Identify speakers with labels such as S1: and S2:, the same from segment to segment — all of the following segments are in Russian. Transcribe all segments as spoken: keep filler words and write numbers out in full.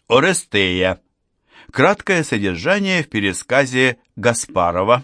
S1: Орестея. Краткое содержание в пересказе Гаспарова.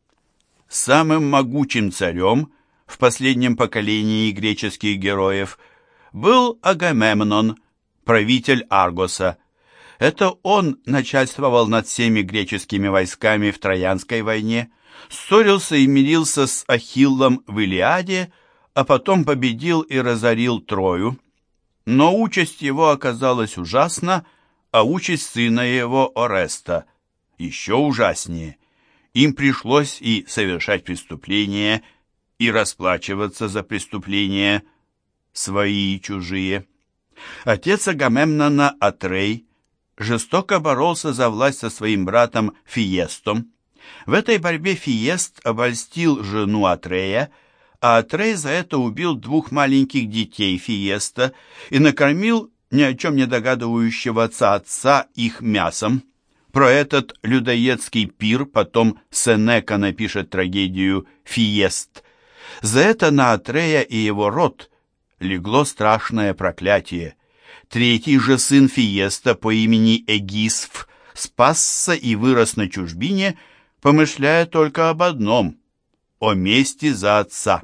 S1: Самым могучим царем в последнем поколении греческих героев был Агамемнон, правитель Аргоса. Это он начальствовал над всеми греческими войсками в Троянской войне, ссорился и мирился с Ахиллом в Илиаде, а потом победил и разорил Трою. Но участь его оказалась ужасна, а участь сына его Ореста еще ужаснее. Им пришлось и совершать преступления, и расплачиваться за преступления, свои и чужие. Отец Агамемнона, Атрей, жестоко боролся за власть со своим братом Фиестом. В этой борьбе Фиест обольстил жену Атрея, а Атрей за это убил двух маленьких детей Фиеста и накормил ни о чем не догадывающегося отца их мясом. Про этот людоедский пир потом Сенека напишет трагедию «Фиест». За это на Атрея и его род легло страшное проклятие. Третий же сын Фиеста по имени Эгисф спасся и вырос на чужбине, помышляя только об одном – о мести за отца.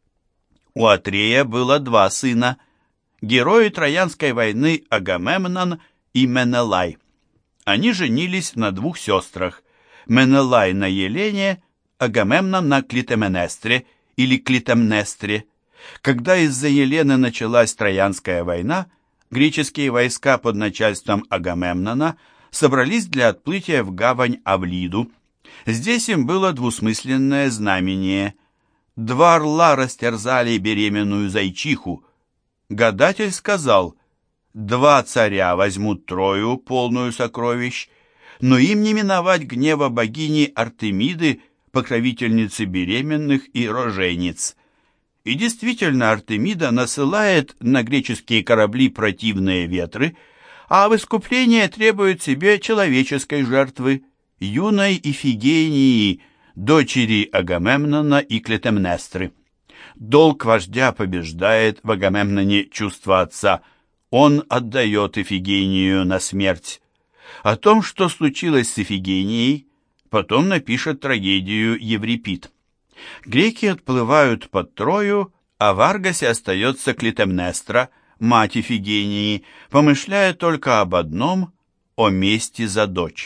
S1: У Атрея было два сына – герои Троянской войны Агамемнон и Менелай. Они женились на двух сестрах – Менелай на Елене, Агамемнон на Клитемнестре или Клитемнестре. Когда из-за Елены началась Троянская война, греческие войска под начальством Агамемнона собрались для отплытия в гавань Авлиду. Здесь им было двусмысленное знамение. Два орла растерзали беременную зайчиху. Гадатель сказал: «Два царя возьмут Трою, полную сокровищ, но им не миновать гнева богини Артемиды, покровительницы беременных и рожениц». И действительно, Артемида насылает на греческие корабли противные ветры, а в искупление требует себе человеческой жертвы, юной Ифигении, дочери Агамемнона и Клитемнестры. Долг вождя побеждает в Агамемноне чувство отца. Он отдает Ифигению на смерть. О том, что случилось с Ифигенией, потом напишет трагедию Еврипид. Греки отплывают под Трою, а в Аргосе остается Клитемнестра, мать Ифигении, помышляя только об одном – о мести за дочь.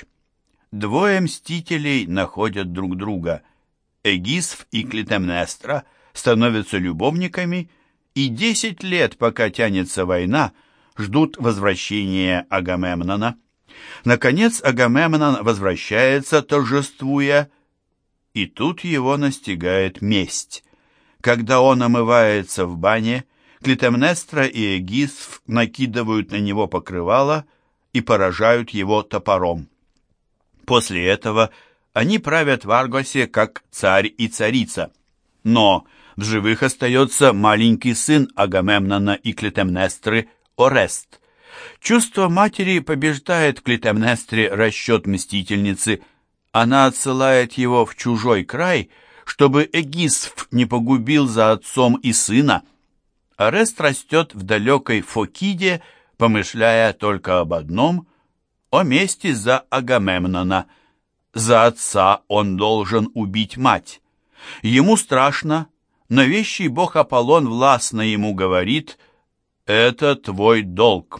S1: Двое мстителей находят друг друга. Эгисф и Клитемнестра становятся любовниками, и десять лет, пока тянется война, ждут возвращения Агамемнона. Наконец Агамемнон возвращается, торжествуя, и тут его настигает месть. Когда он омывается в бане, Клитемнестра и Эгисф накидывают на него покрывало и поражают его топором. После этого они правят в Аргосе как царь и царица. Но в живых остается маленький сын Агамемнона и Клитемнестры Орест. Чувство матери побеждает в Клитемнестре расчет мстительницы. Она отсылает его в чужой край, чтобы Эгисф не погубил за отцом и сына. Орест растет в далекой Фокиде, помышляя только об одном – о мести за Агамемнона. За отца он должен убить мать. Ему страшно, но вещий бог Аполлон властно ему говорит: «Это твой долг».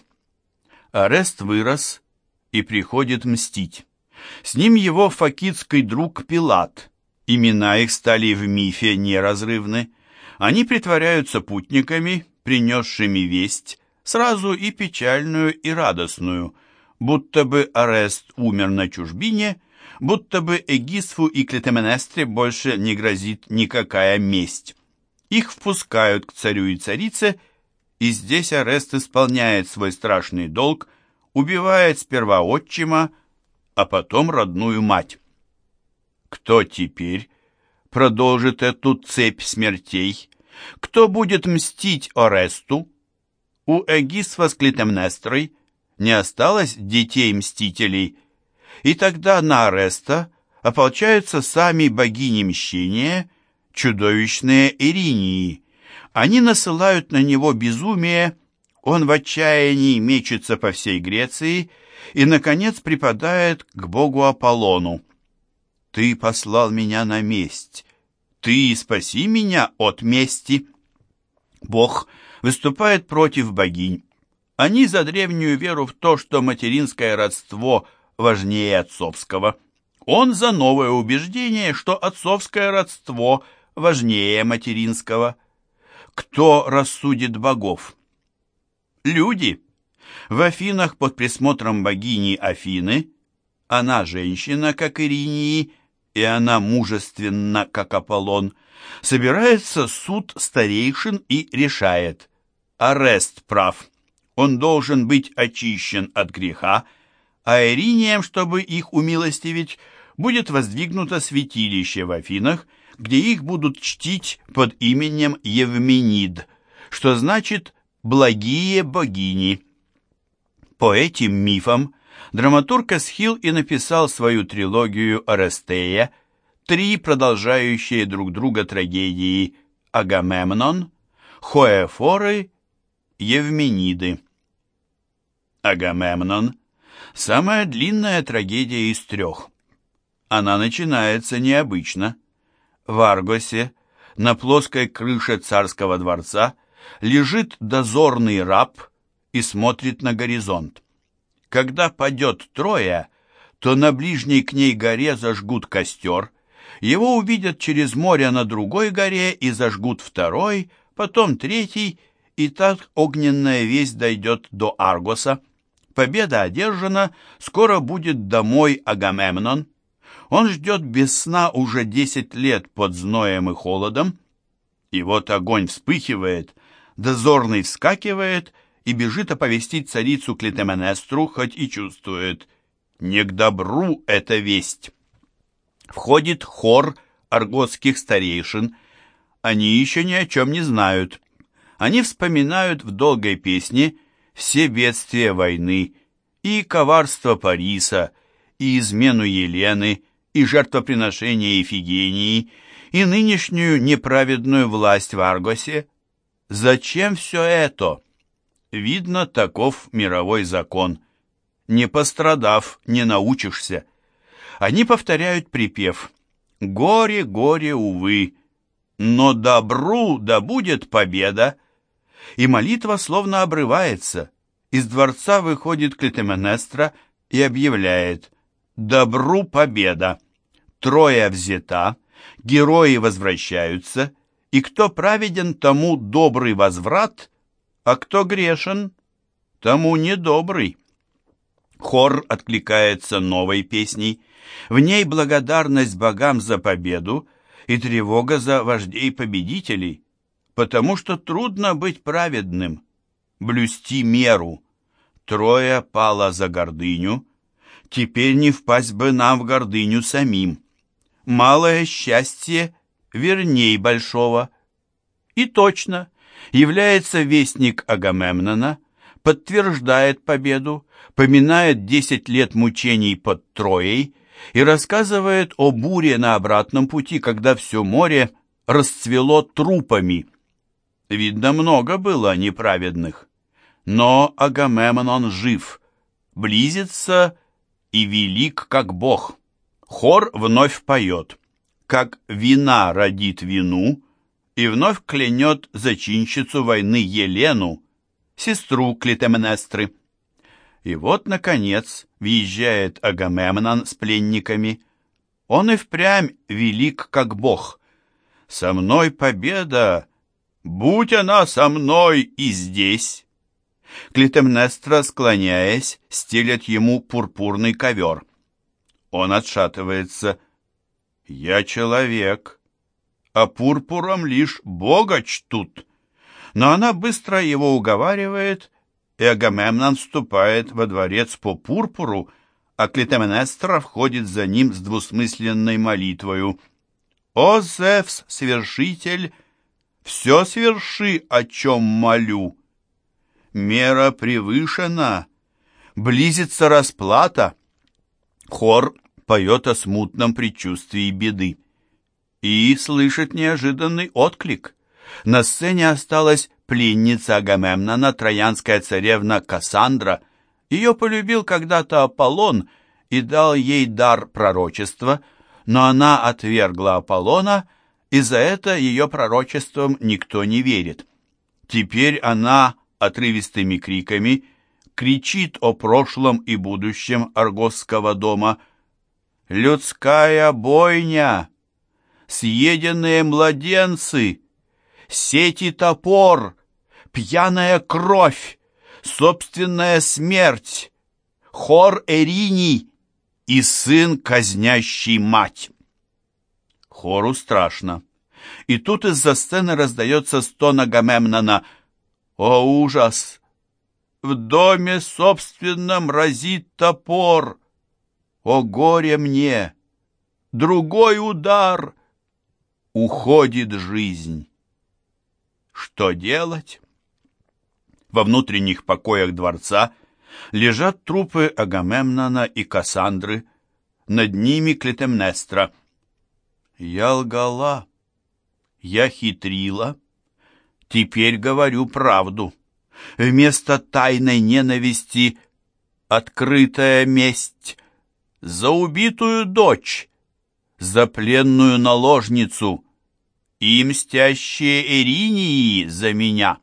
S1: Орест вырос и приходит мстить. С ним его фокидский друг Пилат. Имена их стали в мифе неразрывны. Они притворяются путниками, принесшими весть, сразу и печальную, и радостную, будто бы Орест умер на чужбине, будто бы Эгисфу и Клитемнестре больше не грозит никакая месть. Их впускают к царю и царице, и здесь Орест исполняет свой страшный долг, убивает сперва отчима, а потом родную мать. Кто теперь продолжит эту цепь смертей? Кто будет мстить Оресту? У Эгисфа с Клитемнестрой не осталось детей-мстителей, и тогда на Ореста ополчаются сами богини мщения, чудовищные Иринии. Они насылают на него безумие, Он в отчаянии мечется по всей Греции и, наконец, припадает к богу Аполлону. «Ты послал меня на месть, ты спаси меня от мести». Бог выступает против богинь. Они за древнюю веру в то, что материнское родство важнее отцовского. Он за новое убеждение, что отцовское родство важнее материнского. Кто рассудит богов? Люди. В Афинах под присмотром богини Афины, она женщина, как Иринии, и она мужественна, как Аполлон, собирается суд старейшин и решает: Орест прав, он должен быть очищен от греха, а Ириниям, чтобы их умилостивить, будет воздвигнуто святилище в Афинах, где их будут чтить под именем Евменид, что значит «благие богини». По этим мифам драматург Эсхил и написал свою трилогию Орестея, три продолжающие друг друга трагедии Агамемнон, Хоэфоры, Евмениды. Агамемнон – самая длинная трагедия из трех. Она начинается необычно. В Аргосе, на плоской крыше царского дворца, лежит дозорный раб и смотрит на горизонт. Когда падет Троя, то на ближней к ней горе зажгут костер, его увидят через море на другой горе и зажгут второй, потом третий, и так огненная весть дойдет до Аргоса. Победа одержана, скоро будет домой Агамемнон. Он ждет без сна уже десять лет под зноем и холодом, и вот огонь вспыхивает, дозорный вскакивает и бежит оповестить царицу Клитемнестру, хоть и чувствует: не к добру эта весть. Входит хор аргосских старейшин, они еще ни о чем не знают. Они вспоминают в долгой песне все бедствия войны, и коварство Париса, и измену Елены, и жертвоприношение Ифигении, и нынешнюю неправедную власть в Аргосе. Зачем все это? Видно, таков мировой закон. Не пострадав, не научишься. Они повторяют припев: «Горе, горе, увы, но добру да будет победа». И молитва словно обрывается. Из дворца выходит Клитемнестра и объявляет: «Добру победа! Троя взята, герои возвращаются, и кто праведен, тому добрый возврат, а кто грешен, тому недобрый». Хор откликается новой песней. В ней благодарность богам за победу и тревога за вождей-победителей, потому что трудно быть праведным, блюсти меру. Троя пала за гордыню, теперь не впасть бы нам в гордыню самим. Малое счастье верней большого. И точно, является вестник Агамемнона, подтверждает победу, поминает десять лет мучений под Троей и рассказывает о буре на обратном пути, когда все море расцвело трупами. Видно, много было неправедных. Но Агамемнон жив, близится и велик, как бог. Хор вновь поет, как вина родит вину, и вновь клянет зачинщицу войны Елену, сестру Клитемнестры. И вот, наконец, въезжает Агамемнон с пленниками. Он и впрямь велик, как бог. «Со мной победа! Будь она со мной и здесь!» Клитемнестра, склоняясь, стелет ему пурпурный ковер. Он отшатывается. «Я человек, а пурпуром лишь Бога чтут». Но она быстро его уговаривает, и Агамемнон вступает во дворец по пурпуру, а Клитемнестра входит за ним с двусмысленной молитвою: «О, Зевс, свершитель, все сверши, о чем молю. Мера превышена, близится расплата». Хор поет о смутном предчувствии беды и слышит неожиданный отклик. На сцене осталась пленница Агамемнона, троянская царевна Кассандра. Ее полюбил когда-то Аполлон и дал ей дар пророчества, но она отвергла Аполлона, и за это ее пророчеством никто не верит. Теперь она отрывистыми криками кричит о прошлом и будущем Аргосского дома. «Людская бойня! Съеденные младенцы! Сети топор! Пьяная кровь! Собственная смерть! Хор Эриний и сын, казнящий мать!» Хору страшно. И тут из-за сцены раздается стон Агамемнона. «О, ужас! В доме собственном разит топор! О, горе мне! Другой удар! Уходит жизнь!» Что делать? Во внутренних покоях дворца лежат трупы Агамемнона и Кассандры, над ними Клитемнестра. Я лгала, я хитрила, теперь говорю правду. Вместо тайной ненависти открытая месть за убитую дочь, за пленную наложницу и мстящие Эринии за меня.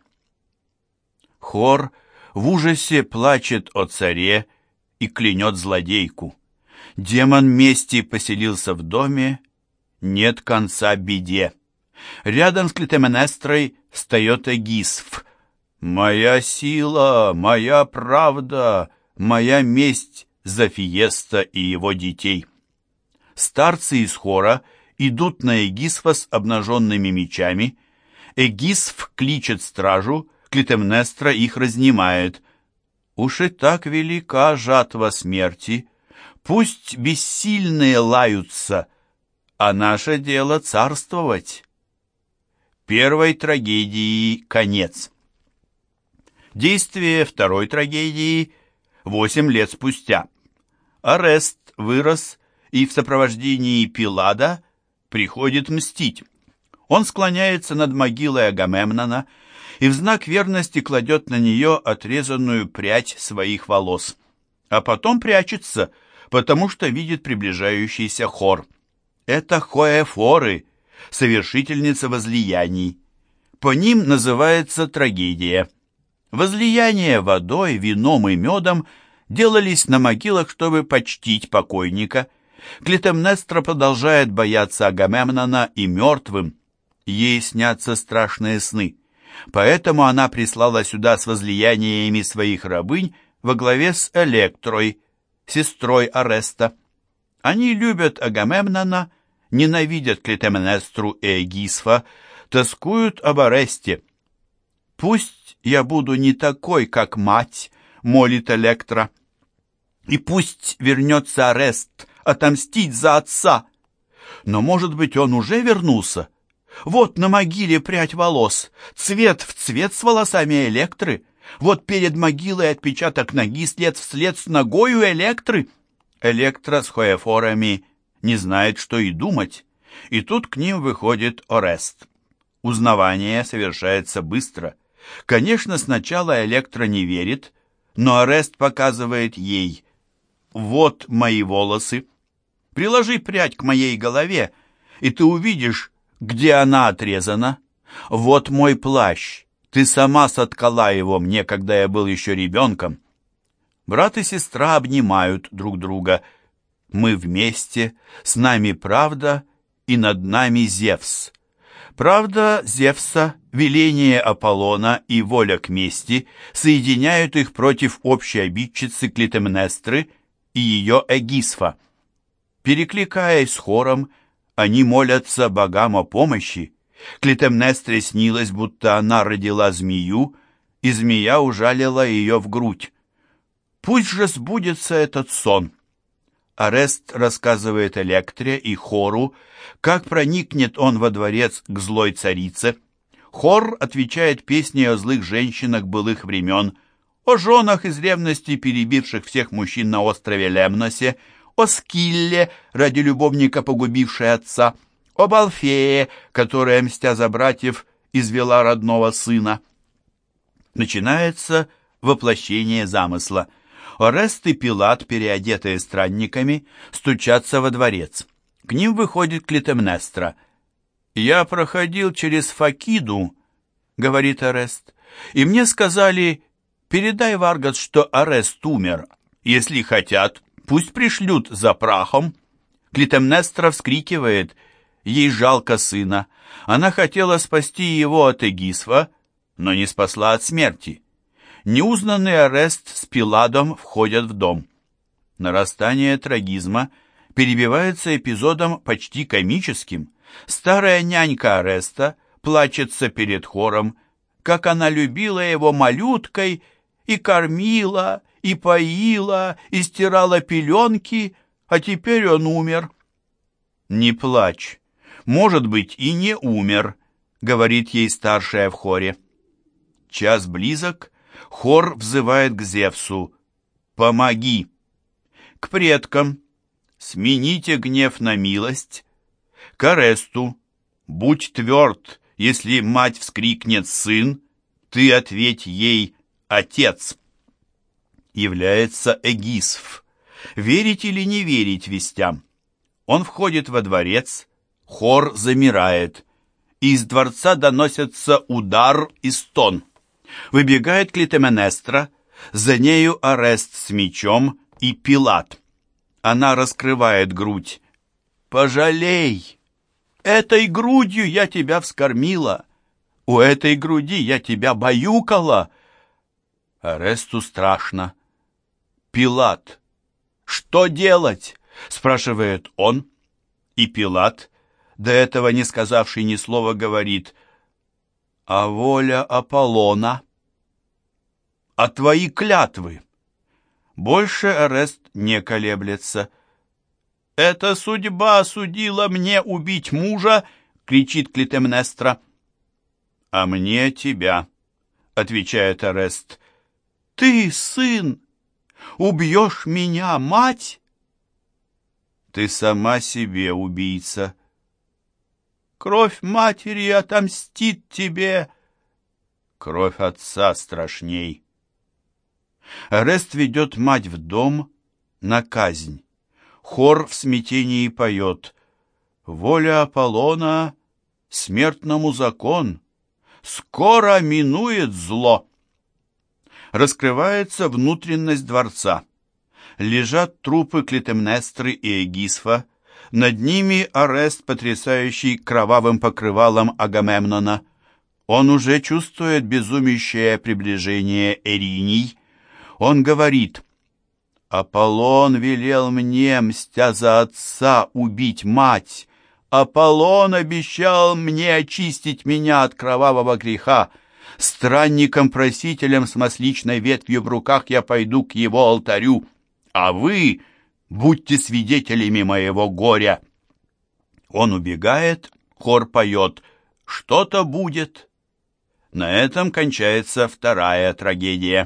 S1: Хор в ужасе плачет о царе и клянет злодейку. Демон мести поселился в доме, нет конца беде. Рядом с Клитемнестрой встает Эгисф. «Моя сила, моя правда, моя месть за Фиеста и его детей». Старцы из хора идут на Эгисфа с обнаженными мечами. Эгисф кличет стражу, Клитемнестра их разнимает. Уж и так велика жатва смерти. Пусть бессильные лаются, а наше дело царствовать. Первой трагедии конец. Действие второй трагедии восемь лет спустя. Орест вырос и в сопровождении Пилада приходит мстить. Он склоняется над могилой Агамемнона и в знак верности кладет на нее отрезанную прядь своих волос, а потом прячется, потому что видит приближающийся хор. Это хоэфоры, совершительница возлияний. По ним называется трагедия. Возлияния водой, вином и медом делались на могилах, чтобы почтить покойника. Клитемнестра продолжает бояться Агамемнона и мертвым. Ей снятся страшные сны. Поэтому она прислала сюда с возлияниями своих рабынь во главе с Электрой, сестрой Ореста. Они любят Агамемнона, ненавидят Клитемнестру и Эгисфа, тоскуют об Оресте. «Пусть я буду не такой, как мать», — молит Электра. «И пусть вернется Орест отомстить за отца. Но, может быть, он уже вернулся? Вот на могиле прядь волос, цвет в цвет с волосами Электры. Вот перед могилой отпечаток ноги след вслед с ногою Электры». Электра с хоэфорами не знает, что и думать, и тут к ним выходит Орест. Узнавание совершается быстро. Конечно, сначала Электра не верит, но Орест показывает ей: «Вот мои волосы. Приложи прядь к моей голове, и ты увидишь, где она отрезана. Вот мой плащ. Ты сама соткала его мне, когда я был еще ребенком». Брат и сестра обнимают друг друга. Мы вместе, с нами правда, и над нами Зевс. Правда Зевса, веление Аполлона и воля к мести соединяют их против общей обидчицы Клитемнестры и ее Эгисфа. Перекликаясь с хором, они молятся богам о помощи. Клитемнестре снилось, будто она родила змею, и змея ужалила ее в грудь. Пусть же сбудется этот сон. Орест рассказывает Электре и хору, как проникнет он во дворец к злой царице. Хор отвечает песней о злых женщинах былых времен, о женах из ревности, перебивших всех мужчин на острове Лемносе, о Скилле, ради любовника погубившей отца, об Алфее, которая, мстя за братьев, извела родного сына. Начинается воплощение замысла. Орест и Пилат, переодетые странниками, стучатся во дворец. К ним выходит Клитемнестра. «Я проходил через Факиду», — говорит Орест, — «и мне сказали, передай, Варгас, что Орест умер. Если хотят, пусть пришлют за прахом». Клитемнестра вскрикивает, ей жалко сына. Она хотела спасти его от Эгисфа, но не спасла от смерти. Неузнанный Орест с Пиладом входят в дом. Нарастание трагизма перебивается эпизодом почти комическим. Старая нянька Ореста плачется перед хором, как она любила его малюткой и кормила, и поила, и стирала пеленки, а теперь он умер. «Не плачь, может быть, и не умер», — говорит ей старшая в хоре. Час близок, хор взывает к Зевсу: «Помоги!» К предкам: «Смените гнев на милость», к Оресту: «Будь тверд, если мать вскрикнет: сын, ты ответь ей: отец». Является Эгисф. Верить или не верить вестям? Он входит во дворец, хор замирает. Из дворца доносятся удар и стон. Выбегает Клитемнестра, за нею Орест с мечом и Пилат. Она раскрывает грудь. «Пожалей! Этой грудью я тебя вскормила, у этой груди я тебя баюкала». Оресту страшно. «Пилат, что делать?» — спрашивает он. И Пилат, до этого не сказавший ни слова, говорит: «А воля Аполлона, а твои клятвы?» Больше Орест не колеблется. «Эта судьба осудила мне убить мужа!» — кричит Клитемнестра. «А мне тебя!» — отвечает Орест. «Ты, сын, убьешь меня, мать?» «Ты сама себе убийца. Кровь матери отомстит тебе. Кровь отца страшней». Орест ведет мать в дом на казнь. Хор в смятении поет: «Воля Аполлона смертному закон, скоро минует зло». Раскрывается внутренность дворца. Лежат трупы Клитемнестры и Эгисфа, над ними Орест, потрясающий кровавым покрывалом Агамемнона. Он уже чувствует безумящее приближение Эриний. Он говорит: «Аполлон велел мне, мстя за отца, убить мать. Аполлон обещал мне очистить меня от кровавого греха. Странником-просителем с масличной ветвью в руках я пойду к его алтарю, а вы будьте свидетелями моего горя». Он убегает, хор поет: «Что-то будет». На этом кончается вторая трагедия.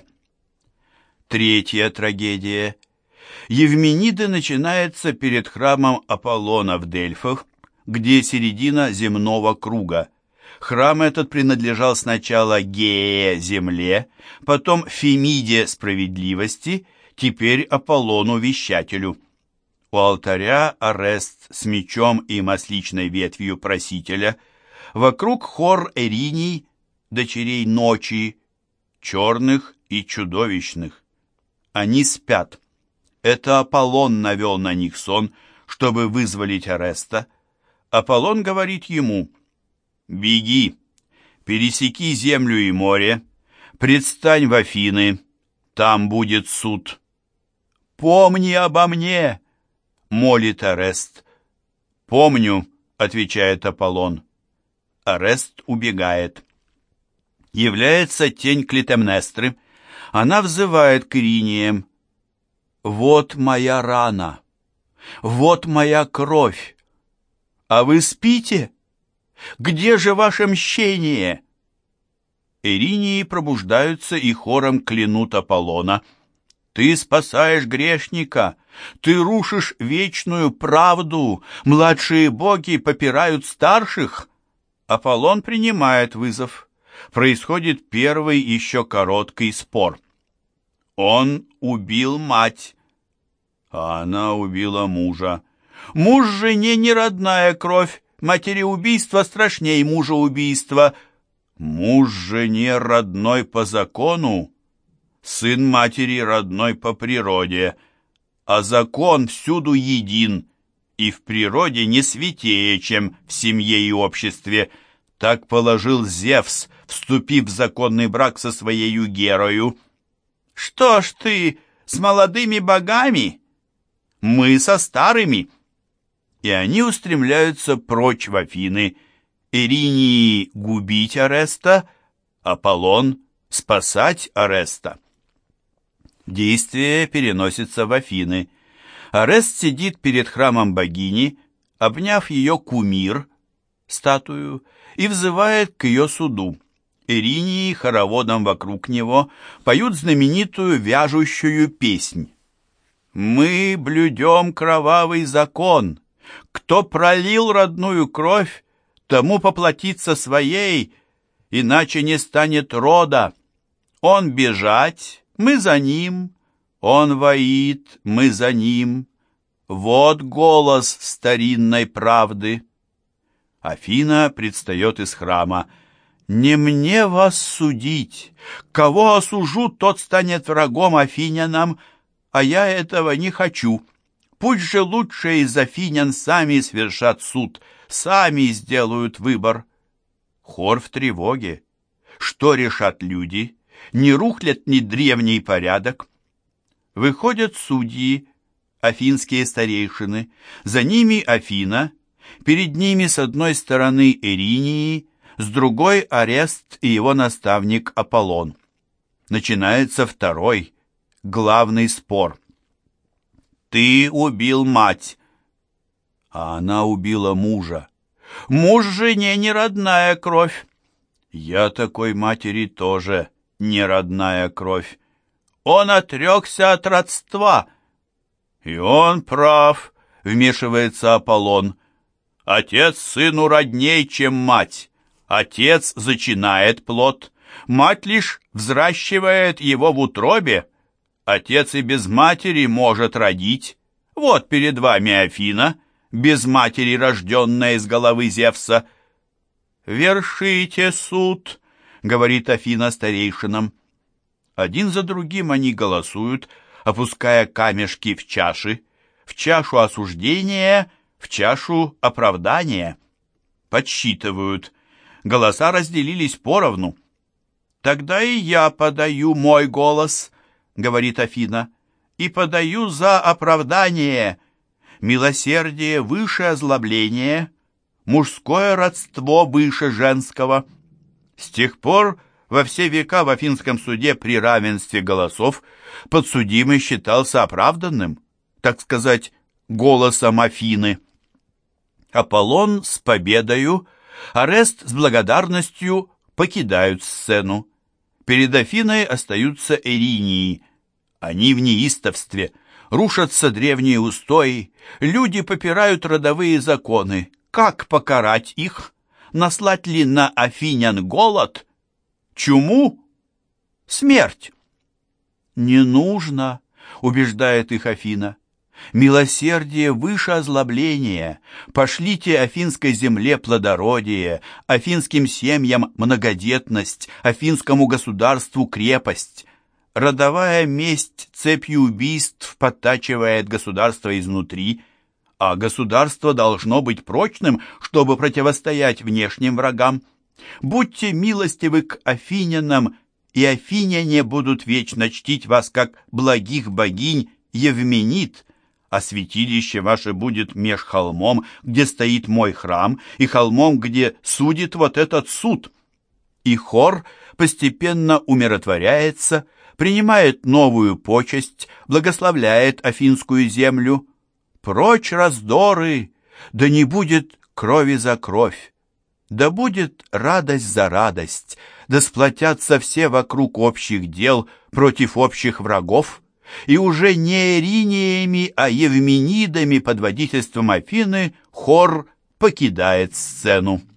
S1: Третья трагедия. Евмениды начинается перед храмом Аполлона в Дельфах, где середина земного круга. Храм этот принадлежал сначала Гее, земле, потом Фемиде, справедливости, теперь Аполлону, вещателю. У алтаря Орест с мечом и масличной ветвью просителя. Вокруг хор Эриний, дочерей ночи, черных и чудовищных. Они спят. Это Аполлон навел на них сон, чтобы вызволить Ореста. Аполлон говорит ему: «Беги, пересеки землю и море, предстань в Афины, там будет суд». «Помни обо мне!» — молит Орест. «Помню», — отвечает Аполлон. Орест убегает. Является тень Клитемнестры. Она взывает к Ириниям: «Вот моя рана, вот моя кровь. А вы спите? Где же ваше мщение?» Иринии пробуждаются и хором клянут Аполлона: «Ты спасаешь грешника, ты рушишь вечную правду, младшие боги попирают старших». Аполлон принимает вызов. происходит первый еще короткий спор. Он убил мать, а она убила мужа. Муж жене не родная кровь, матереубийство страшней мужеубийства. Муж жене родной по закону, сын матери родной по природе, а закон всюду един, и в природе не святее, чем в семье и обществе. Так положил Зевс, вступив в законный брак со своею Герою. Что ж ты с молодыми богами? Мы со старыми. И они устремляются прочь в Афины. Иринии губить Ореста, Аполлон спасать Ореста. Действие переносится в Афины. Орест сидит перед храмом богини, обняв ее кумир, статую, и взывает к ее суду. Иринии хороводом вокруг него поют знаменитую вяжущую песнь. «Мы блюдем кровавый закон. Кто пролил родную кровь, тому поплатиться своей, иначе не станет рода. Он бежать, мы за ним, он воит, мы за ним. Вот голос старинной правды». Афина предстает из храма. «Не мне вас судить. Кого осужу, тот станет врагом афинянам, а я этого не хочу. Пусть же лучшие из афинян сами свершат суд, сами сделают выбор». Хор в тревоге. Что решат люди? Не рухнет ли древний порядок? Выходят судьи, афинские старейшины, за ними Афина, перед ними с одной стороны Иринии, с другой Орест и его наставник Аполлон. Начинается второй, главный спор. «Ты убил мать, а она убила мужа. Муж жене не родная кровь. Я такой матери тоже не родная кровь. Он отрекся от родства». «И он прав», — вмешивается Аполлон. «Отец сыну родней, чем мать. Отец зачинает плод, мать лишь взращивает его в утробе. Отец и без матери может родить. Вот перед вами Афина, без матери рожденная из головы Зевса». «Вершите суд», — говорит Афина старейшинам. Один за другим они голосуют, опуская камешки в чаши, в чашу осуждения, в чашу оправдания. Подсчитывают. Голоса разделились поровну. «Тогда и я подаю мой голос», — говорит Афина, — «и подаю за оправдание. Милосердие выше озлобления, мужское родство выше женского». С тех пор во все века в Афинском суде при равенстве голосов подсудимый считался оправданным, так сказать, голосом Афины. Аполлон с победою, Орест с благодарностью покидают сцену. Перед Афиной остаются Иринии. Они в неистовстве, рушатся древние устои, люди попирают родовые законы. Как покарать их? Наслать ли на афинян голод? Чуму? Смерть? «Не нужно», — убеждает их Афина. «Милосердие выше озлобления. Пошлите афинской земле плодородие, афинским семьям многодетность, афинскому государству крепость. Родовая месть цепью убийств подтачивает государство изнутри, а государство должно быть прочным, чтобы противостоять внешним врагам. Будьте милостивы к афинянам, и афиняне будут вечно чтить вас как благих богинь Евменит, а святилище ваше будет меж холмом, где стоит мой храм, и холмом, где судит вот этот суд». И хор постепенно умиротворяется, принимает новую почесть, благословляет афинскую землю. «Прочь раздоры, да не будет крови за кровь, да будет радость за радость, да сплотятся все вокруг общих дел против общих врагов». И уже не Ириниями, а Евменидами под водительством Афины хор покидает сцену.